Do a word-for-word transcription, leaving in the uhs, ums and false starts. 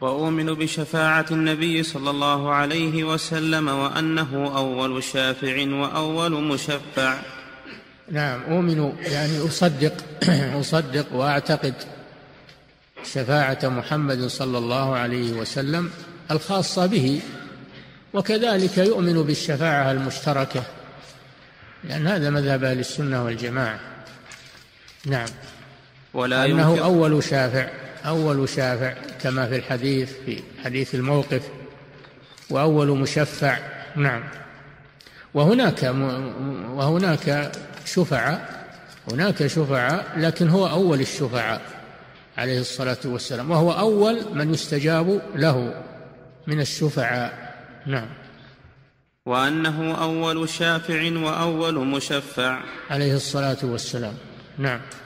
وأؤمن بشفاعة النبي صلى الله عليه وسلم وأنه أول شافع وأول مشفع. نعم، أؤمن يعني أصدق أصدق وأعتقد شفاعة محمد صلى الله عليه وسلم الخاصة به، وكذلك يؤمن بالشفاعة المشتركة، لأن هذا مذهب أهل السنة والجماعة. نعم، ولا أنه أول شافع أول شافع كما في الحديث في حديث الموقف، وأول مشفع. نعم، وهناك وهناك شفعاء هناك شفعاء لكن هو أول الشفعاء عليه الصلاة والسلام، وهو أول من يستجاب له من الشفعاء. نعم، وأنه أول شافع وأول مشفع عليه الصلاة والسلام. نعم.